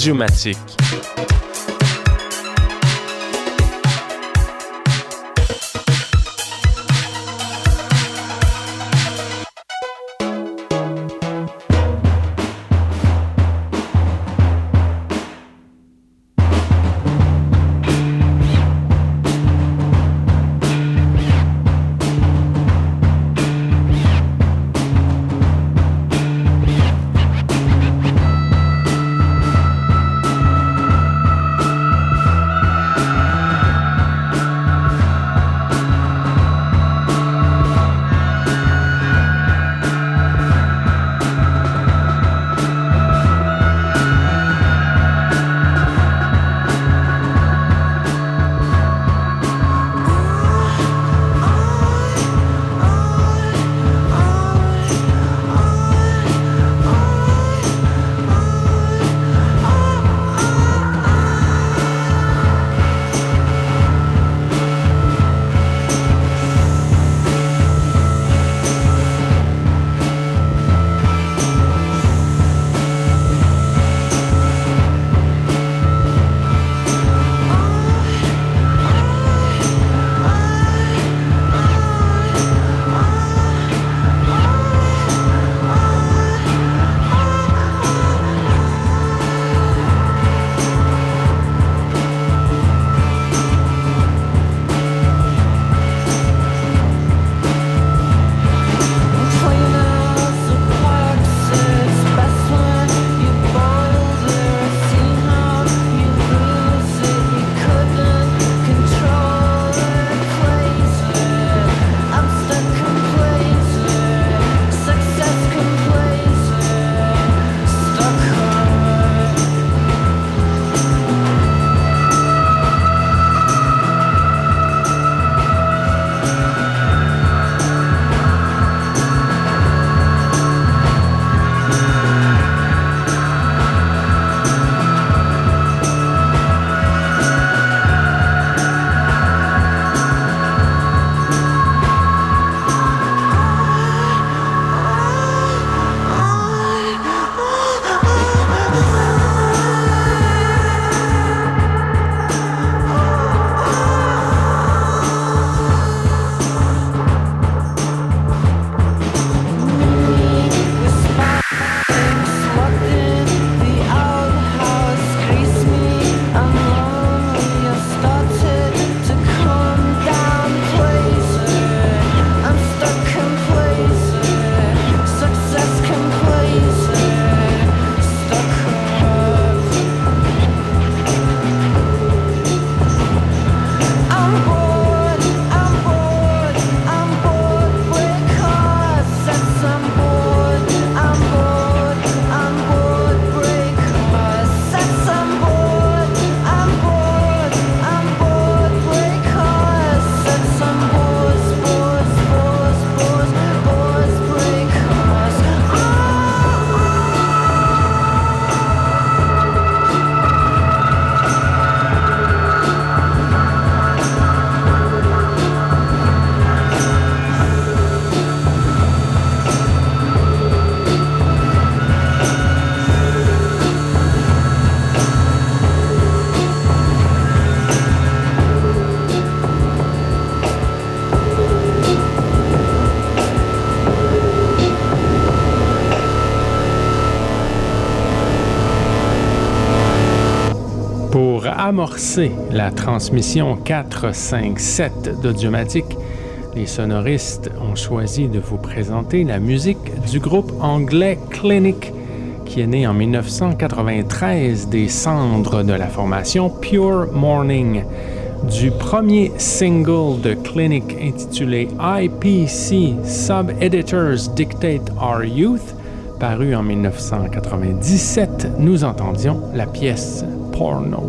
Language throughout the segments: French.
Audiomatique. Pour amorcer la transmission 4-5-7 d'Audiomatique, les sonoristes ont choisi de vous présenter la musique du groupe anglais Clinic, qui est né en 1993 des cendres de la formation Pure Morning. Du premier single de Clinic intitulé IPC Sub-Editors Dictate Our Youth, paru en 1997, nous entendions la pièce Porno.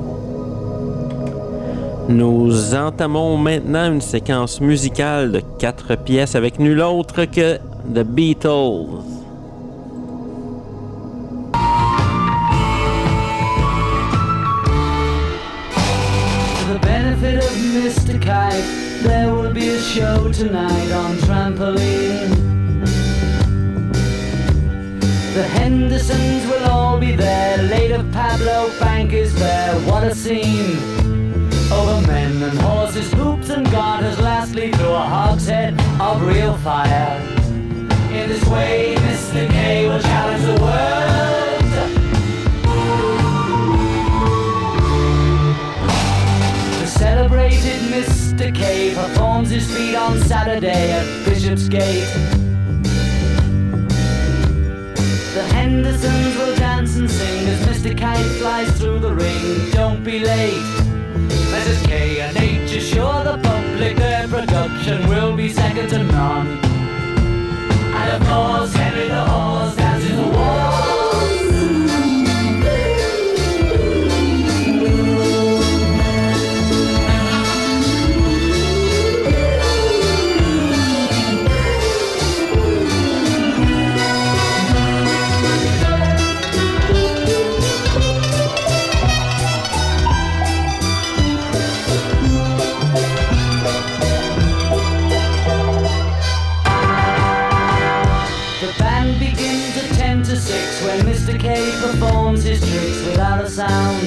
Nous entamons maintenant une séquence musicale de 4 pièces avec nul autre que The Beatles. For the benefit of Mr. Kite, there will be a show tonight on Trampoline. The Hendersons will all be there later. of Pablo Bank is there, what a scene. Over men and horses, hoops and garters, lastly through a hogshead of real fire. In this way, Mr. K will challenge the world. The celebrated Mr. K performs his feat on Saturday at Bishopsgate. The Hendersons will dance and sing as Mr. Kite flies through the ring. Don't be late. Mrs. K and H assure the public their production will be second to none. And of course, Henry the Horse dances the waltz. When Mr. K performs his tricks without a sound,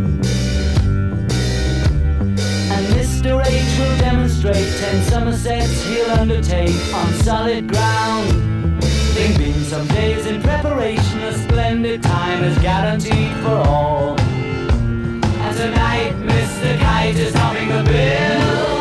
and Mr. H will demonstrate 10 somersets he'll undertake on solid ground. They've been some days in preparation, a splendid time is guaranteed for all. And tonight Mr. Kite is topping the bill.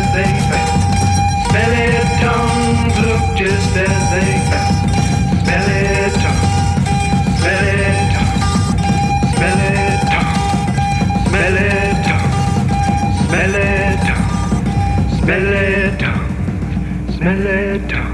they fell. Smelly tongues look just as they fell. Smelly tongues, smelly tongues, smelly tongues, smelly tongues, smelly tongues, smelly tongues, smelly tongues.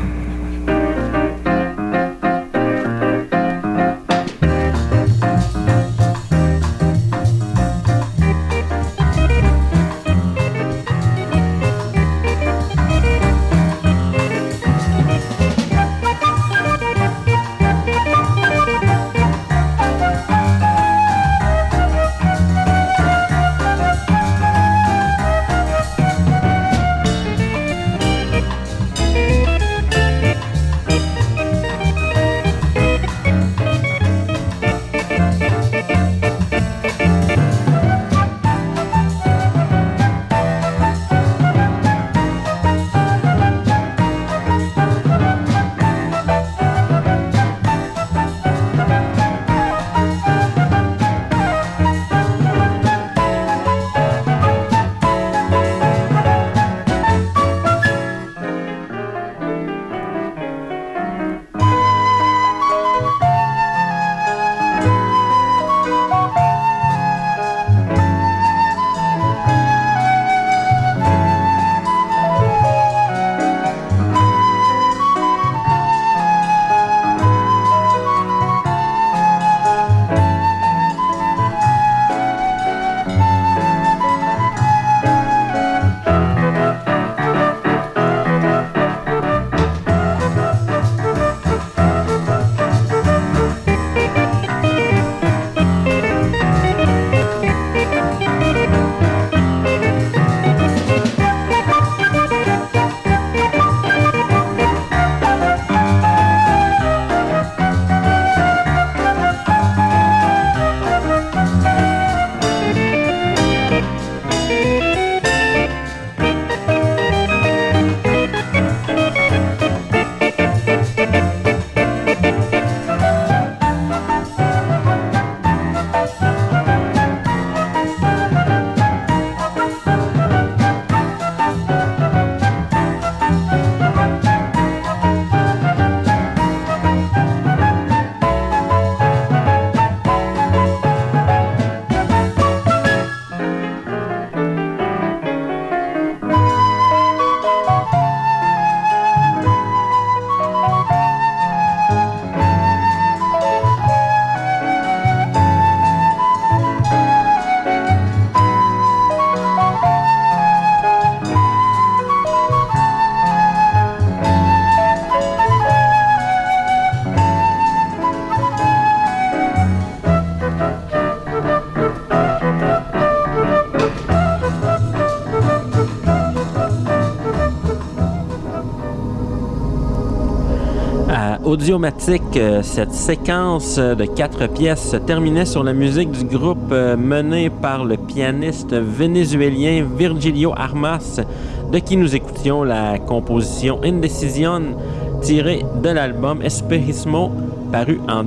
Audiomatique, cette séquence de 4 pièces se terminait sur la musique du groupe mené par le pianiste vénézuélien Virgilio Armas, de qui nous écoutions la composition Indecision, tirée de l'album Espejismo, paru en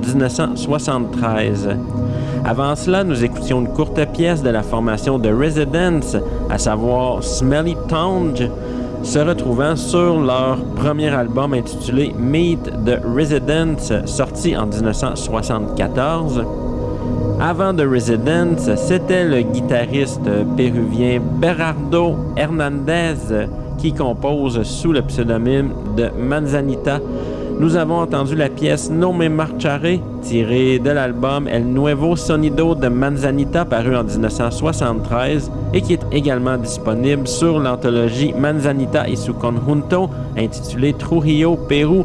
1973. Avant cela, nous écoutions une courte pièce de la formation The Residents, à savoir Smelly Tongue, se retrouvant sur leur premier album intitulé Meet the Residents, sorti en 1974. Avant The Residents, c'était le guitariste péruvien Berardo Hernandez qui compose sous le pseudonyme de Manzanita. Nous avons entendu la pièce No Me Marcharé, tirée de l'album El Nuevo Sonido de Manzanita, paru en 1973, et qui est également disponible sur l'anthologie Manzanita y su Conjunto, intitulée Trujillo, Pérou,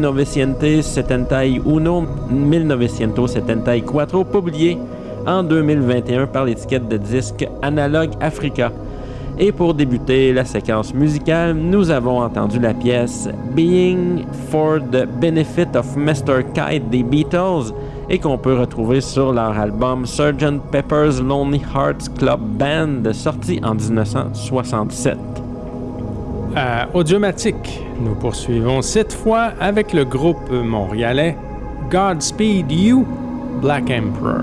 1971-1974, publiée en 2021 par l'étiquette de disque Analog Africa. Et pour débuter la séquence musicale, nous avons entendu la pièce Being for the Benefit of Mr. Kite des Beatles et qu'on peut retrouver sur leur album Sgt. Pepper's Lonely Hearts Club Band, sorti en 1967. À Audiomatique, nous poursuivons cette fois avec le groupe montréalais Godspeed You, Black Emperor.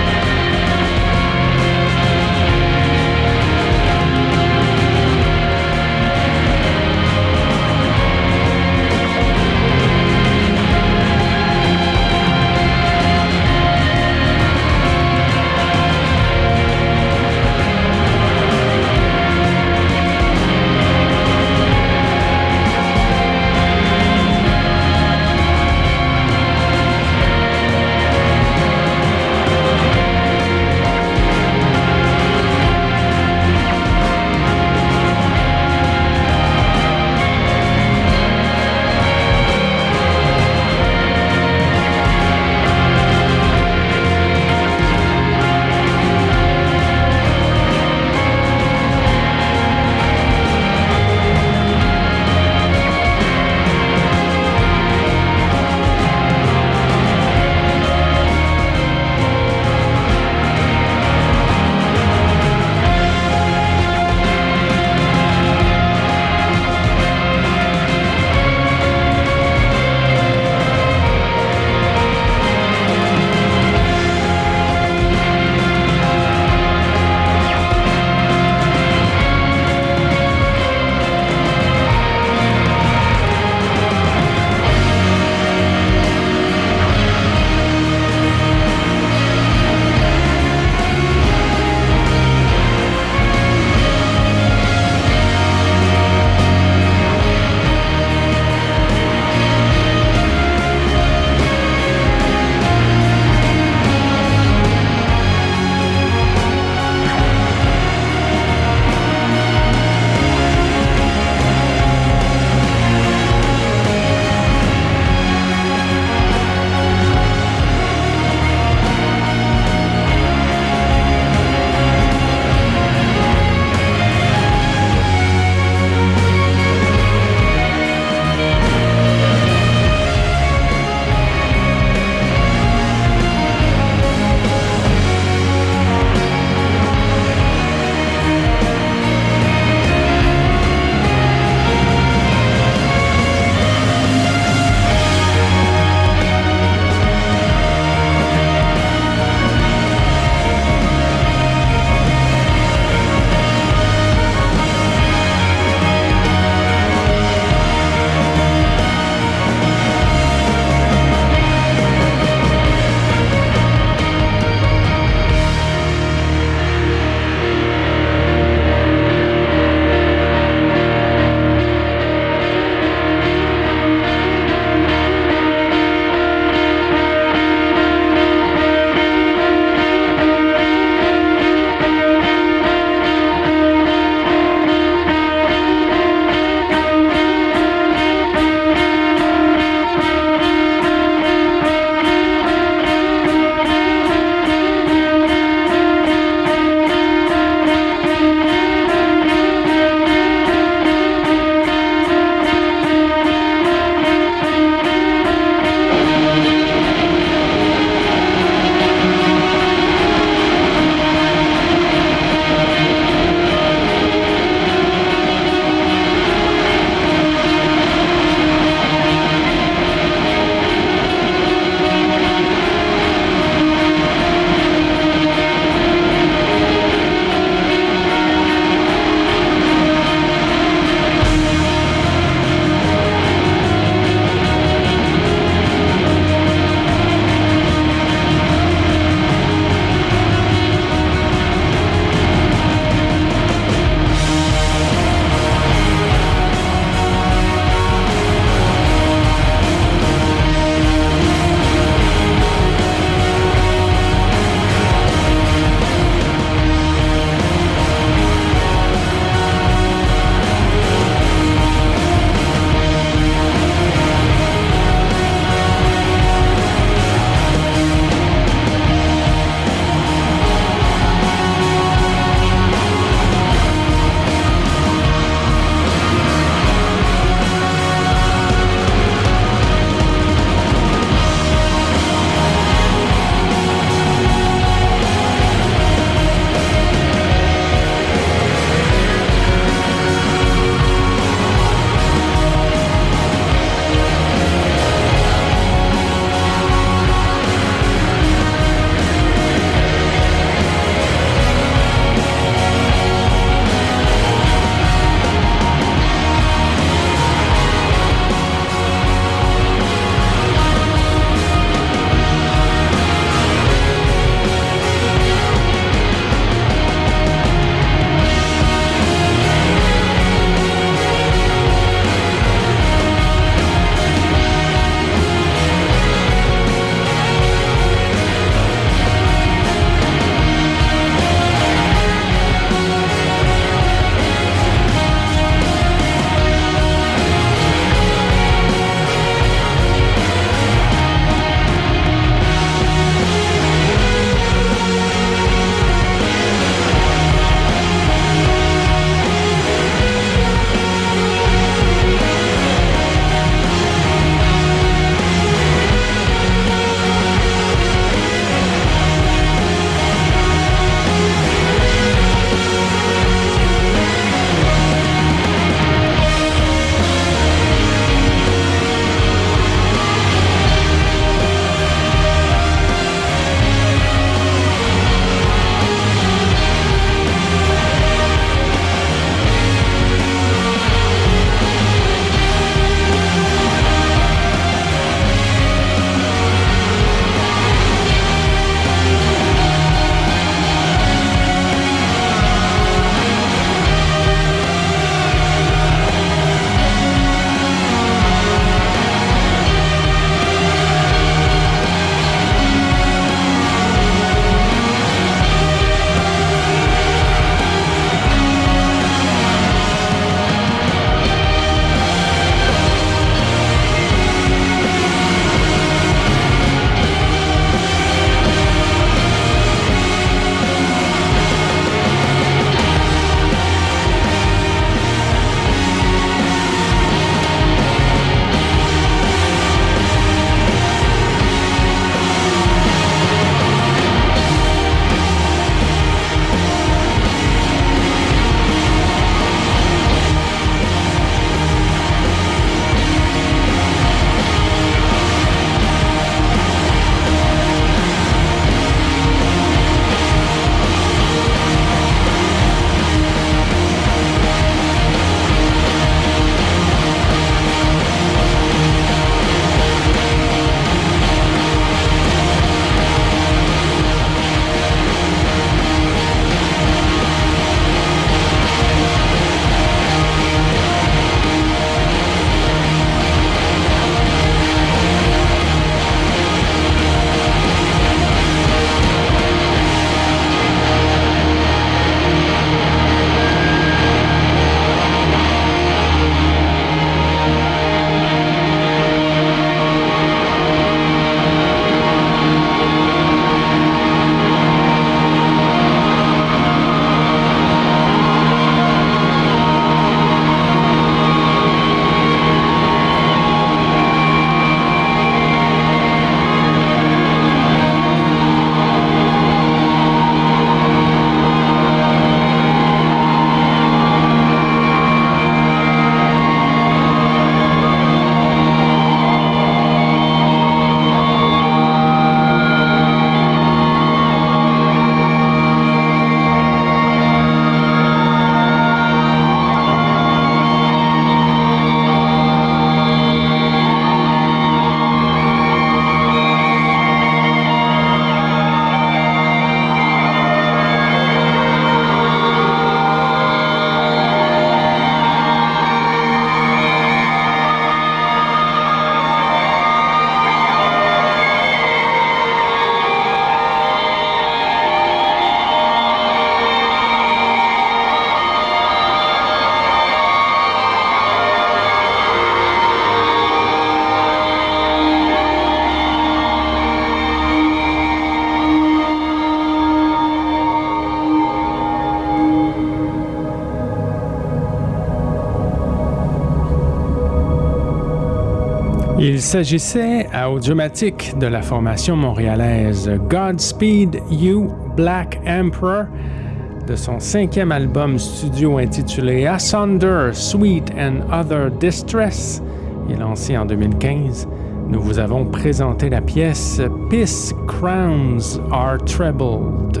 Il s'agissait à Audiomatique de la formation montréalaise Godspeed You Black Emperor de son 5e album studio intitulé Asunder, Sweet and Other Distress, et lancé en 2015. Nous vous avons présenté la pièce Peace Crowns Are Trebled.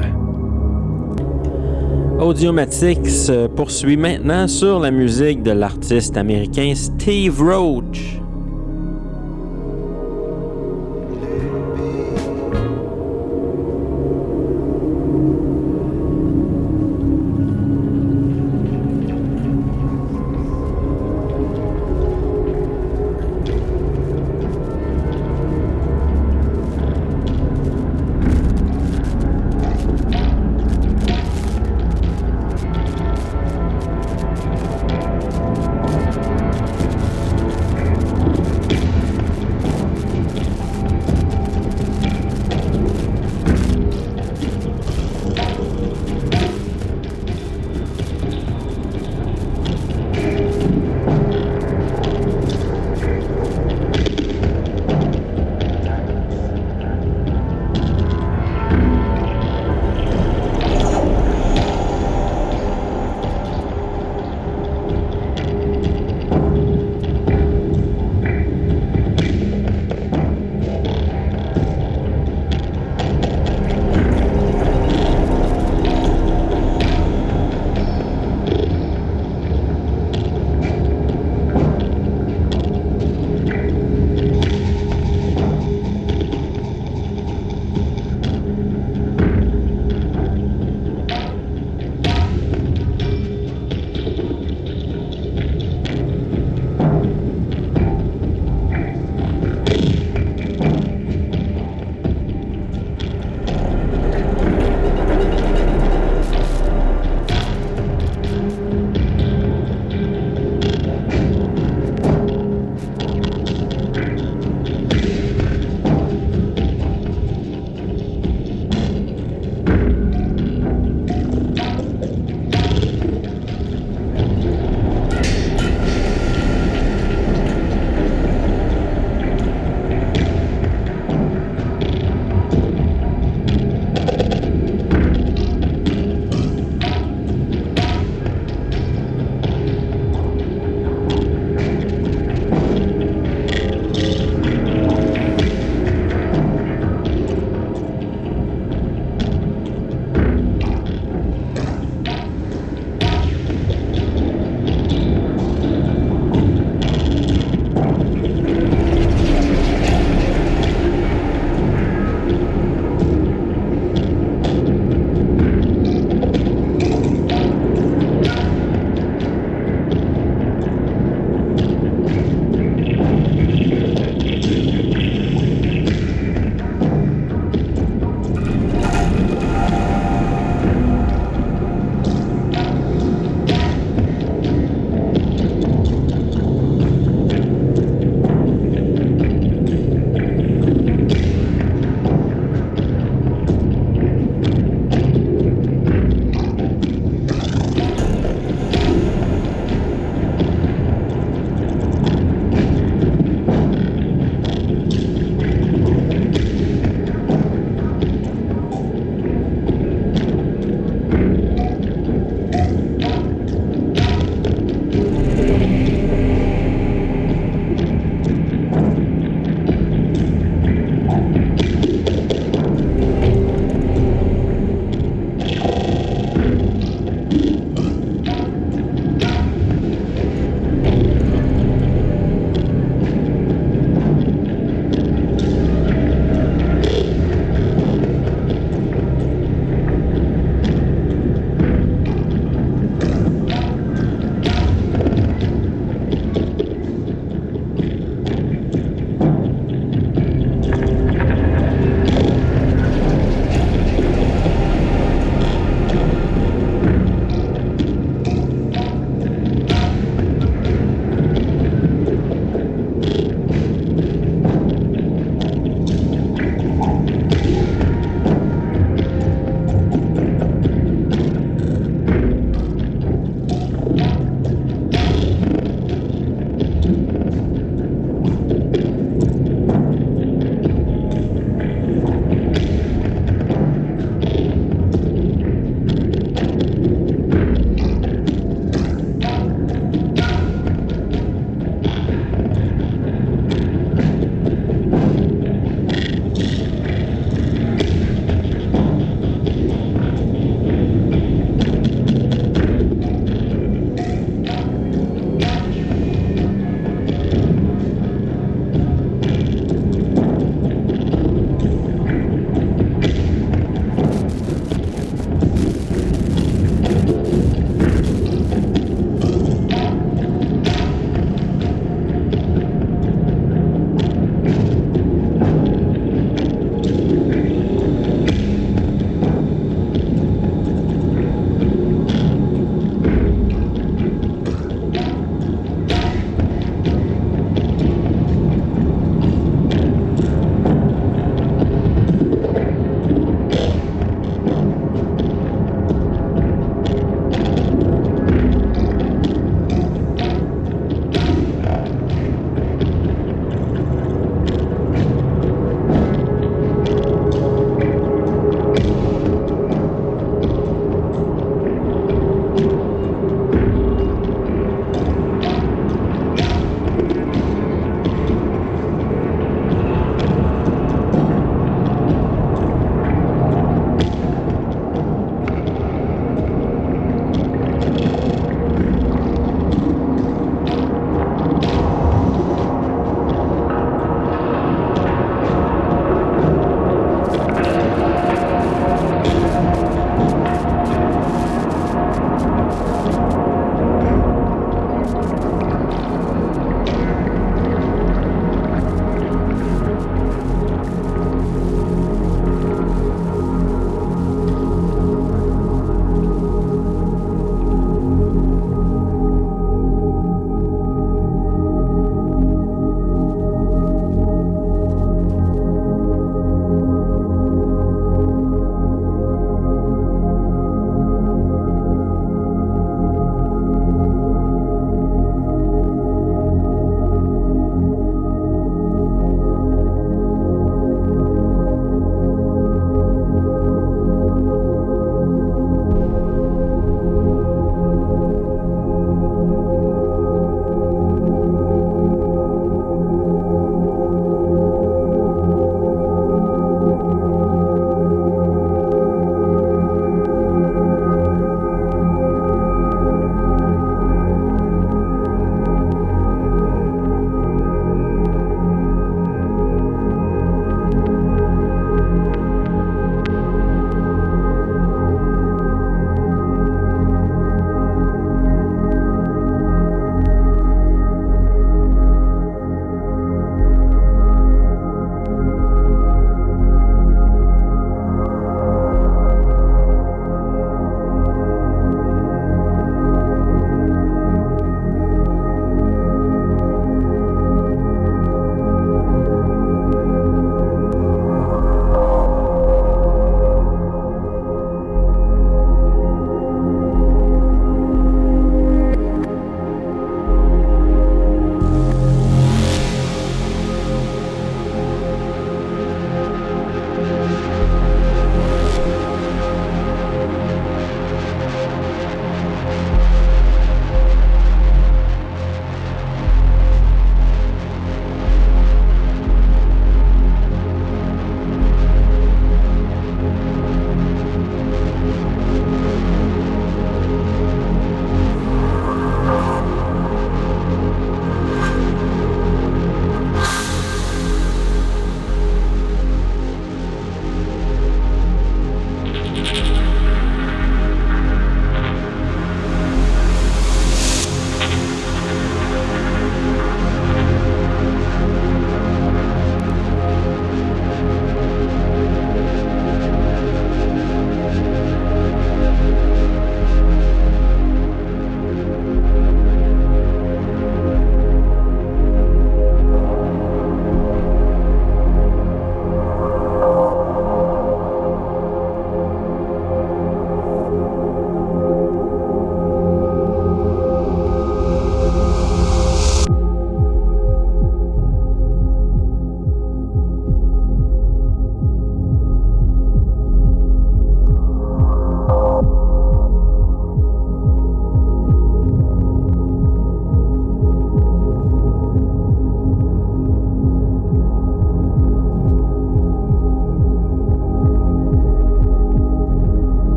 Audiomatique se poursuit maintenant sur la musique de l'artiste américain Steve Roach.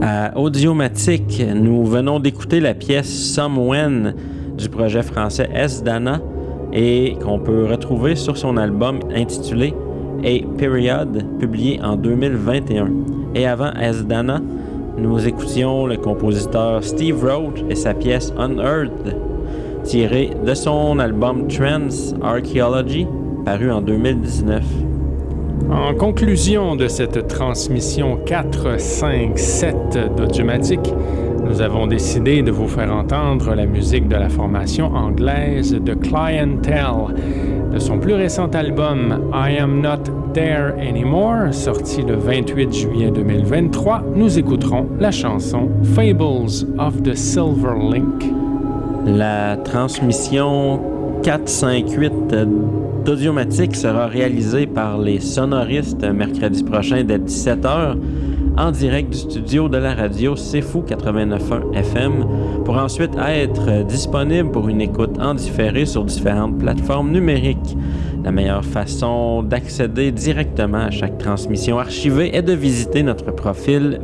À Audiomatique, nous venons d'écouter la pièce Somewhen du projet français S-Dana et qu'on peut retrouver sur son album intitulé A Period, publié en 2021. Et avant S-Dana, nous écoutions le compositeur Steve Roach et sa pièce Unearthed, tirée de son album Trans Archaeology, paru en 2019. En conclusion de cette transmission 4-5-7 d'Audiomatique, nous avons décidé de vous faire entendre la musique de la formation anglaise The Clientele. De son plus récent album I Am Not There Anymore, sorti le 28 juillet 2023, nous écouterons la chanson Fables of the Silver Link. La transmission 4-5-8 d'Audiomatique sera réalisée par les sonoristes mercredi prochain dès 17h en direct du studio de la radio C'est Fou 89.1 FM pour ensuite être disponible pour une écoute en différé sur différentes plateformes numériques. La meilleure façon d'accéder directement à chaque transmission archivée est de visiter notre profil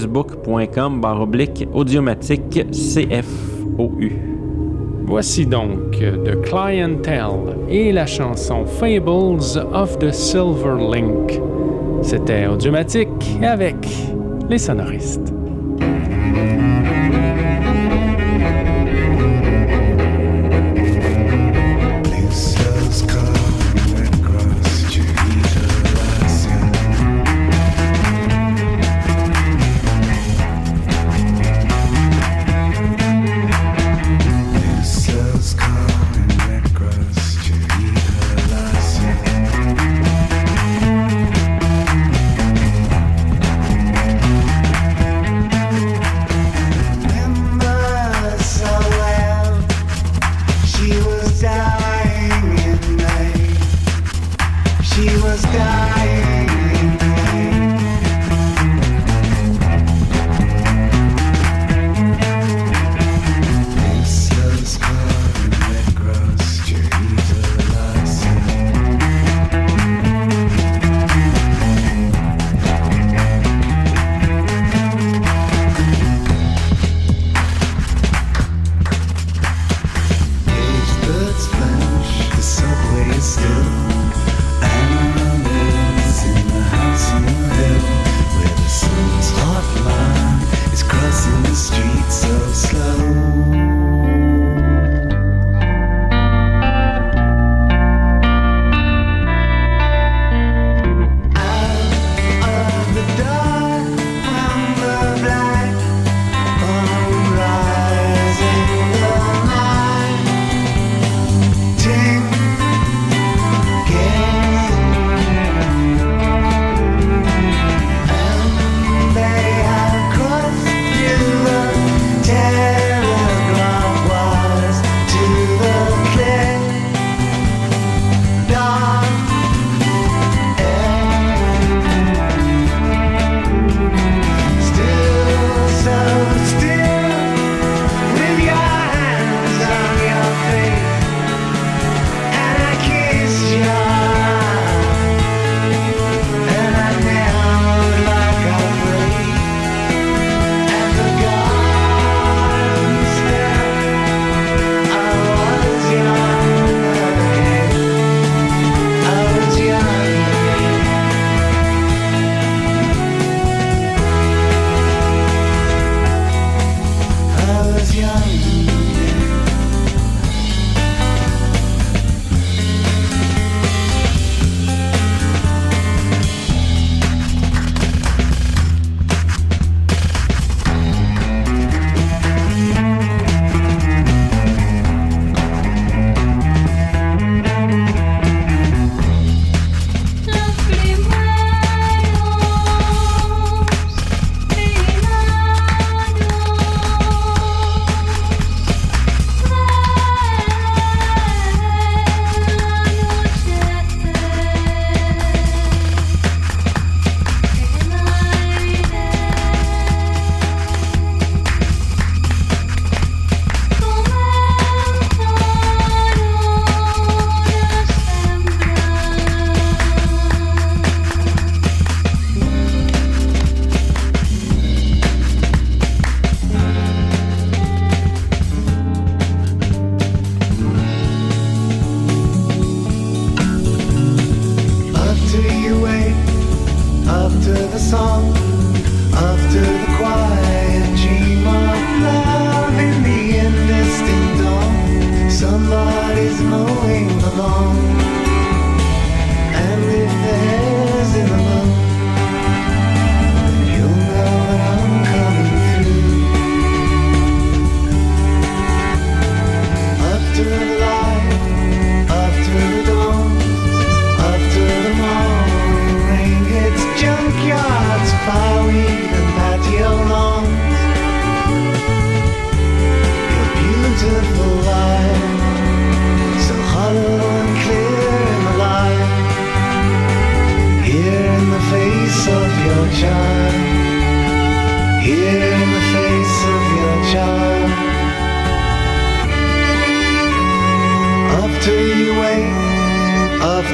facebook.com/audiomatique CFOU. Voici donc The Clientele et la chanson Fables of the Silver Link. C'était Audiomatique avec les sonoristes.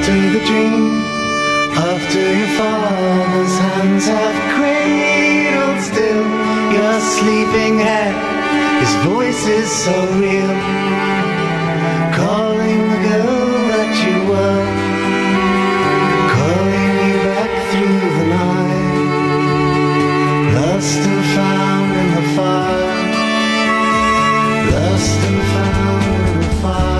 after the dream, after your father's hands have cradled still your sleeping head. His voice is so real, calling the girl that you were, calling you back through the night, lost and found in the fire, lost and found in the fire.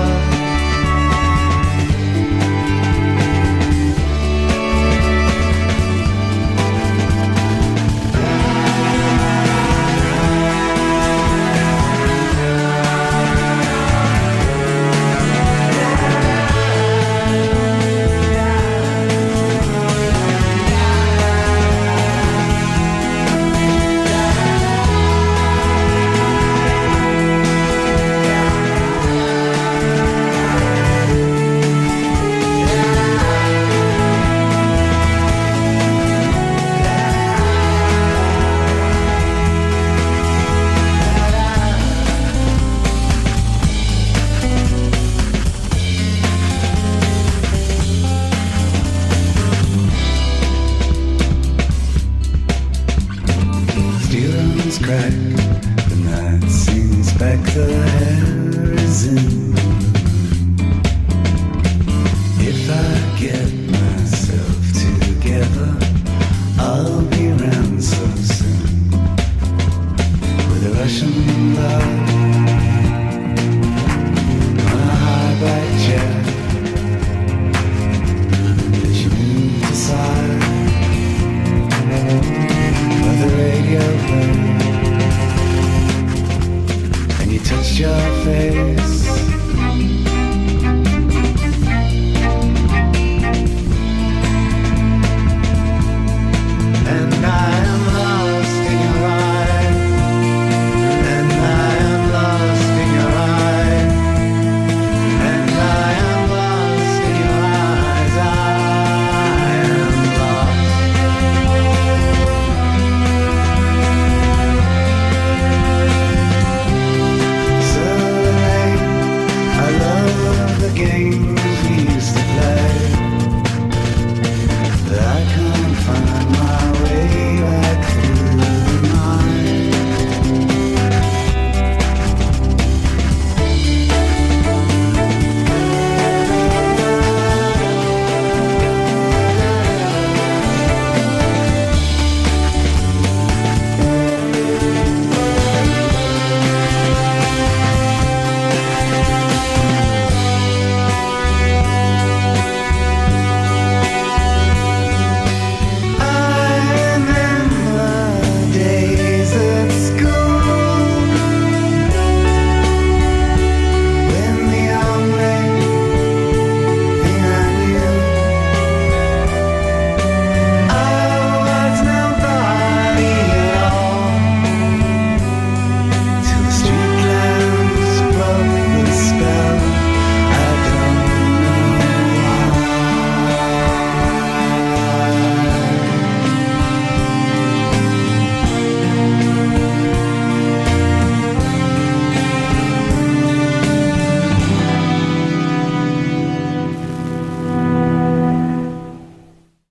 Crack, the night seems back, the hair is in